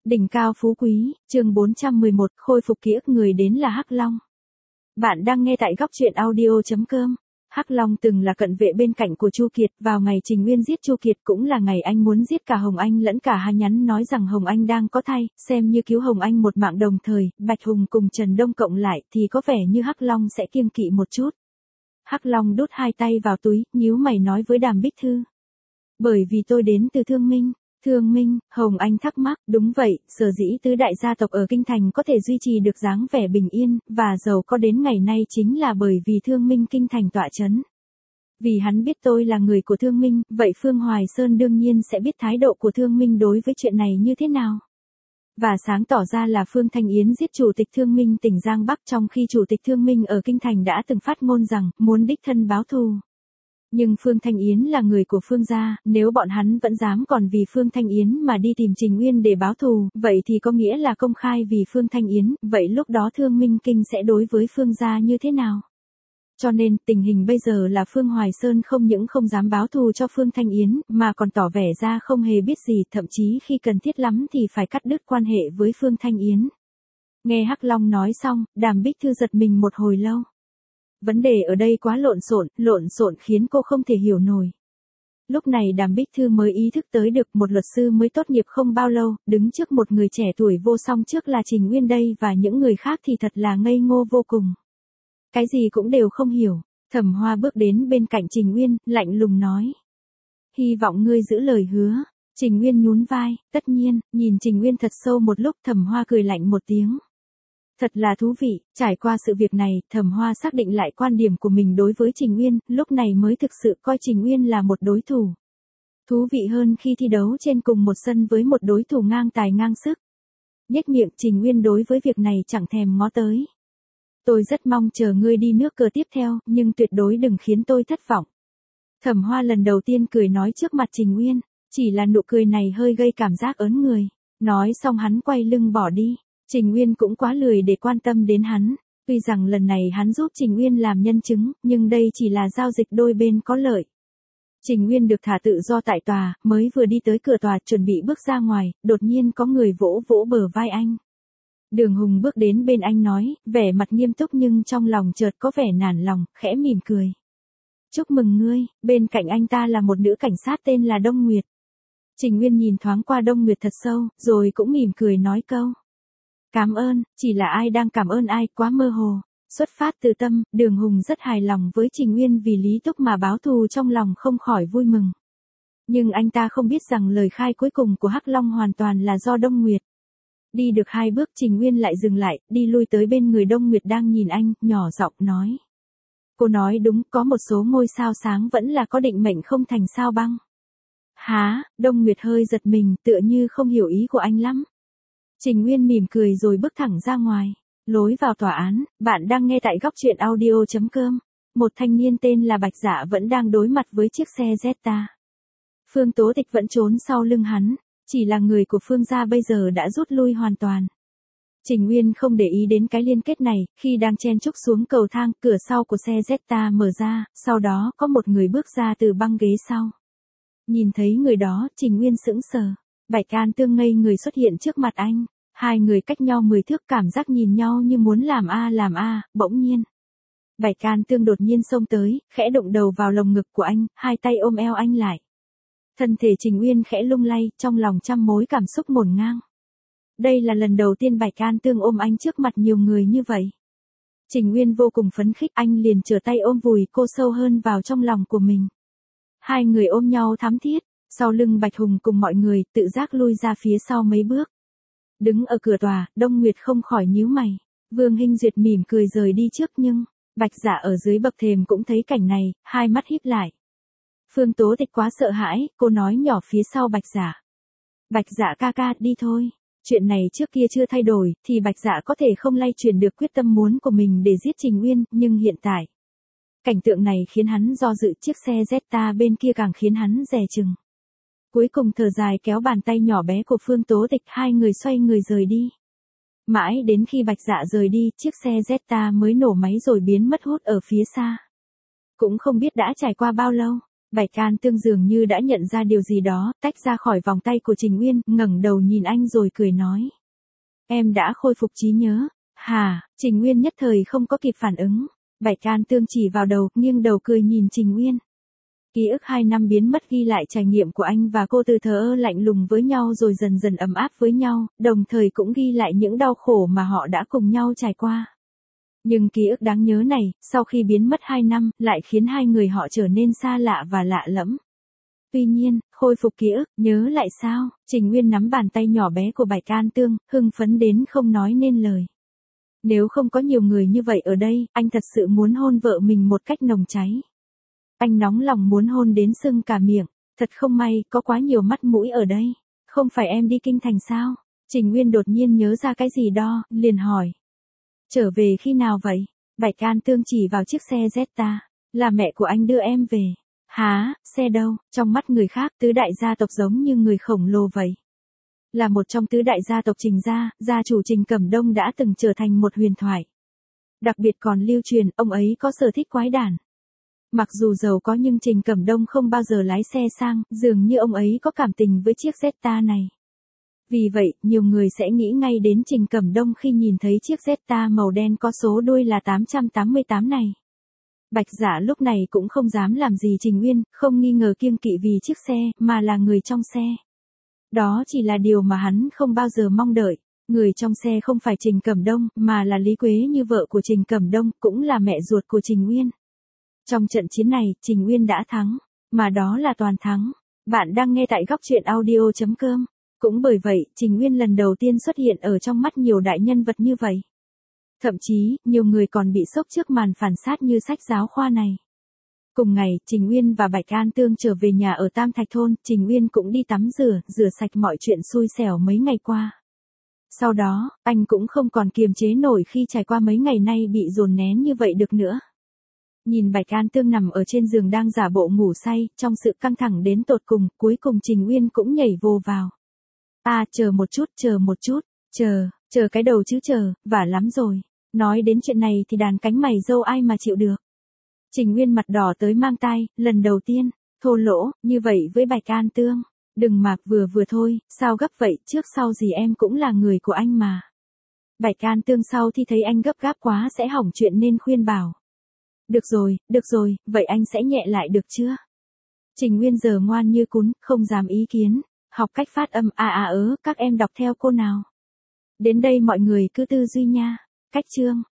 Đỉnh cao phú quý, chương 411, khôi phục ký ức người đến là Hắc Long. Bạn đang nghe tại góc truyện audio.com. Hắc Long từng là cận vệ bên cạnh của Chu Kiệt, vào ngày Trình Nguyên giết Chu Kiệt cũng là ngày anh muốn giết cả Hồng Anh lẫn cả Hà Nhắn nói rằng Hồng Anh đang có thai, xem như cứu Hồng Anh một mạng đồng thời, Bạch Hùng cùng Trần Đông cộng lại thì có vẻ như Hắc Long sẽ kiêng kỵ một chút. Hắc Long đút hai tay vào túi, nhíu mày nói với Đàm Bích Thư. Bởi vì tôi đến từ Thương Minh. Thương Minh, Hồng Anh thắc mắc, đúng vậy, sở dĩ tứ đại gia tộc ở Kinh Thành có thể duy trì được dáng vẻ bình yên, và giàu có đến ngày nay chính là bởi vì Thương Minh Kinh Thành tọa chấn. Vì hắn biết tôi là người của Thương Minh, vậy Phương Hoài Sơn đương nhiên sẽ biết thái độ của Thương Minh đối với chuyện này như thế nào. Và sáng tỏ ra là Phương Thanh Yến giết chủ tịch Thương Minh tỉnh Giang Bắc trong khi chủ tịch Thương Minh ở Kinh Thành đã từng phát ngôn rằng muốn đích thân báo thù. Nhưng Phương Thanh Yến là người của Phương gia, nếu bọn hắn vẫn dám còn vì Phương Thanh Yến mà đi tìm Trình Uyên để báo thù, vậy thì có nghĩa là công khai vì Phương Thanh Yến, vậy lúc đó Thương Minh Kinh sẽ đối với Phương gia như thế nào? Cho nên, tình hình bây giờ là Phương Hoài Sơn không những không dám báo thù cho Phương Thanh Yến, mà còn tỏ vẻ ra không hề biết gì, thậm chí khi cần thiết lắm thì phải cắt đứt quan hệ với Phương Thanh Yến. Nghe Hắc Long nói xong, Đàm Bích Thư giật mình một hồi lâu. Vấn đề ở đây quá lộn xộn khiến cô không thể hiểu nổi. Lúc này Đàm Bích Thư mới ý thức tới được một luật sư mới tốt nghiệp không bao lâu, đứng trước một người trẻ tuổi vô song trước là Trình Uyên đây và những người khác thì thật là ngây ngô vô cùng. Cái gì cũng đều không hiểu, Thẩm Hoa bước đến bên cạnh Trình Uyên, lạnh lùng nói. Hy vọng ngươi giữ lời hứa. Trình Uyên nhún vai, tất nhiên, nhìn Trình Uyên thật sâu một lúc Thẩm Hoa cười lạnh một tiếng. Thật là thú vị, trải qua sự việc này, Thẩm Hoa xác định lại quan điểm của mình đối với Trình Uyên, lúc này mới thực sự coi Trình Uyên là một đối thủ. Thú vị hơn khi thi đấu trên cùng một sân với một đối thủ ngang tài ngang sức. Nhếch miệng Trình Uyên đối với việc này chẳng thèm ngó tới. Tôi rất mong chờ ngươi đi nước cờ tiếp theo, nhưng tuyệt đối đừng khiến tôi thất vọng. Thẩm Hoa lần đầu tiên cười nói trước mặt Trình Uyên, chỉ là nụ cười này hơi gây cảm giác ớn người. Nói xong hắn quay lưng bỏ đi. Trình Uyên cũng quá lười để quan tâm đến hắn, tuy rằng lần này hắn giúp Trình Uyên làm nhân chứng, nhưng đây chỉ là giao dịch đôi bên có lợi. Trình Uyên được thả tự do tại tòa, mới vừa đi tới cửa tòa chuẩn bị bước ra ngoài, đột nhiên có người vỗ vỗ bờ vai anh. Đường Hùng bước đến bên anh nói, vẻ mặt nghiêm túc nhưng trong lòng chợt có vẻ nản lòng, khẽ mỉm cười. Chúc mừng ngươi, bên cạnh anh ta là một nữ cảnh sát tên là Đông Nguyệt. Trình Uyên nhìn thoáng qua Đông Nguyệt thật sâu, rồi cũng mỉm cười nói câu. Cảm ơn, chỉ là ai đang cảm ơn ai, quá mơ hồ. Xuất phát từ tâm, Đường Hùng rất hài lòng với Trình Uyên vì Lý Túc mà báo thù trong lòng không khỏi vui mừng. Nhưng anh ta không biết rằng lời khai cuối cùng của Hắc Long hoàn toàn là do Đông Nguyệt. Đi được 2 bước Trình Uyên lại dừng lại, đi lui tới bên người Đông Nguyệt đang nhìn anh, nhỏ giọng nói. Cô nói đúng, có một số ngôi sao sáng vẫn là có định mệnh không thành sao băng. Hả, Đông Nguyệt hơi giật mình, tựa như không hiểu ý của anh lắm. Trình Uyên mỉm cười rồi bước thẳng ra ngoài. Lối vào tòa án, bạn đang nghe tại góc truyện audio.com. Một thanh niên tên là Bạch Dạ vẫn đang đối mặt với chiếc xe Zeta. Phương Tố Tịch vẫn trốn sau lưng hắn, chỉ là người của Phương gia bây giờ đã rút lui hoàn toàn. Trình Uyên không để ý đến cái liên kết này, khi đang chen chúc xuống cầu thang, cửa sau của xe Zeta mở ra, sau đó có một người bước ra từ băng ghế sau. Nhìn thấy người đó, Trình Uyên sững sờ. Bạch An Tương ngây người xuất hiện trước mặt anh, 2 người cách nhau 10 thước cảm giác nhìn nhau như muốn làm a, bỗng nhiên. Bạch An Tương đột nhiên xông tới, khẽ đụng đầu vào lồng ngực của anh, 2 tay ôm eo anh lại. Thân thể Trình Uyên khẽ lung lay, trong lòng trăm mối cảm xúc ngổn ngang. Đây là lần đầu tiên Bạch An Tương ôm anh trước mặt nhiều người như vậy. Trình Uyên vô cùng phấn khích, anh liền trở tay ôm vùi cô sâu hơn vào trong lòng của mình. 2 người ôm nhau thắm thiết. Sau lưng Bạch Hùng cùng mọi người tự giác lui ra phía sau mấy bước. Đứng ở cửa tòa, Đông Nguyệt không khỏi nhíu mày. Vương Hinh Duyệt mỉm cười rời đi trước nhưng, Bạch Dạ ở dưới bậc thềm cũng thấy cảnh này, 2 mắt híp lại. Phương Tố Tịch quá sợ hãi, cô nói nhỏ phía sau Bạch Dạ. Bạch Dạ ca ca, đi thôi. Chuyện này trước kia chưa thay đổi, thì Bạch Dạ có thể không lay chuyển được quyết tâm muốn của mình để giết Trình Uyên, nhưng hiện tại. Cảnh tượng này khiến hắn do dự, chiếc xe Zeta bên kia càng khiến hắn dè chừng. Cuối cùng thở dài kéo bàn tay nhỏ bé của Phương Tố Tịch, 2 người xoay người rời đi. Mãi đến khi Bạch Dạ rời đi, chiếc xe Zeta mới nổ máy rồi biến mất hút ở phía xa. Cũng không biết đã trải qua bao lâu, Bạch Can Tương dường như đã nhận ra điều gì đó, tách ra khỏi vòng tay của Trình Uyên, ngẩng đầu nhìn anh rồi cười nói. Em đã khôi phục trí nhớ. Hả? Trình Uyên nhất thời không có kịp phản ứng. Bạch Can Tương chỉ vào đầu, nghiêng đầu cười nhìn Trình Uyên. Ký ức 2 năm biến mất ghi lại trải nghiệm của anh và cô từ thờ ơ lạnh lùng với nhau rồi dần dần ấm áp với nhau, đồng thời cũng ghi lại những đau khổ mà họ đã cùng nhau trải qua. Nhưng ký ức đáng nhớ này, sau khi biến mất 2 năm, lại khiến hai người họ trở nên xa lạ và lạ lẫm. Tuy nhiên, khôi phục ký ức, nhớ lại sao? Trình Uyên nắm bàn tay nhỏ bé của Bạch Can Tương, hưng phấn đến không nói nên lời. Nếu không có nhiều người như vậy ở đây, anh thật sự muốn hôn vợ mình một cách nồng cháy. Anh nóng lòng muốn hôn đến sưng cả miệng. Thật không may, có quá nhiều mắt mũi ở đây. Không phải em đi kinh thành sao? Trình Uyên đột nhiên nhớ ra cái gì đó, liền hỏi. Trở về khi nào vậy? Bạch Can Tương chỉ vào chiếc xe Jetta. Là mẹ của anh đưa em về. Hả, xe đâu? Trong mắt người khác, tứ đại gia tộc giống như người khổng lồ vậy. Là một trong tứ đại gia tộc Trình gia, gia chủ Trình Cẩm Đông đã từng trở thành một huyền thoại. Đặc biệt còn lưu truyền, ông ấy có sở thích quái đản. Mặc dù giàu có nhưng Trình Cẩm Đông không bao giờ lái xe sang, dường như ông ấy có cảm tình với chiếc Jetta này. Vì vậy, nhiều người sẽ nghĩ ngay đến Trình Cẩm Đông khi nhìn thấy chiếc Jetta màu đen có số đuôi là 888 này. Bạch Dạ lúc này cũng không dám làm gì Trình Uyên, không nghi ngờ kiêng kỵ vì chiếc xe, mà là người trong xe. Đó chỉ là điều mà hắn không bao giờ mong đợi. Người trong xe không phải Trình Cẩm Đông, mà là Lý Quế Như vợ của Trình Cẩm Đông, cũng là mẹ ruột của Trình Uyên. Trong trận chiến này, Trình Uyên đã thắng, mà đó là toàn thắng. Bạn đang nghe tại góc truyện audio.com. Cũng bởi vậy, Trình Uyên lần đầu tiên xuất hiện ở trong mắt nhiều đại nhân vật như vậy. Thậm chí, nhiều người còn bị sốc trước màn phản sát như sách giáo khoa này. Cùng ngày, Trình Uyên và Bạch Can Tương trở về nhà ở Tam Thạch Thôn, Trình Uyên cũng đi tắm rửa sạch mọi chuyện xui xẻo mấy ngày qua. Sau đó, anh cũng không còn kiềm chế nổi khi trải qua mấy ngày nay bị dồn nén như vậy được nữa. Nhìn Bạch Can Tương nằm ở trên giường đang giả bộ ngủ say, trong sự căng thẳng đến tột cùng, cuối cùng Trình Uyên cũng nhảy vô vào. Chờ một chút, chờ cái đầu chứ vả lắm rồi. Nói đến chuyện này thì đàn cánh mày râu ai mà chịu được. Trình Uyên mặt đỏ tới mang tai, lần đầu tiên, thô lỗ, như vậy với Bạch Can Tương. Đừng mà, vừa thôi, sao gấp vậy, trước sau gì em cũng là người của anh mà. Bạch Can Tương sau thì thấy anh gấp gáp quá sẽ hỏng chuyện nên khuyên bảo. Được rồi, vậy anh sẽ nhẹ lại được chưa? Trình Uyên giờ ngoan như cún, không dám ý kiến. Học cách phát âm các em đọc theo cô nào. Đến đây mọi người cứ tư duy nha. Cách chương.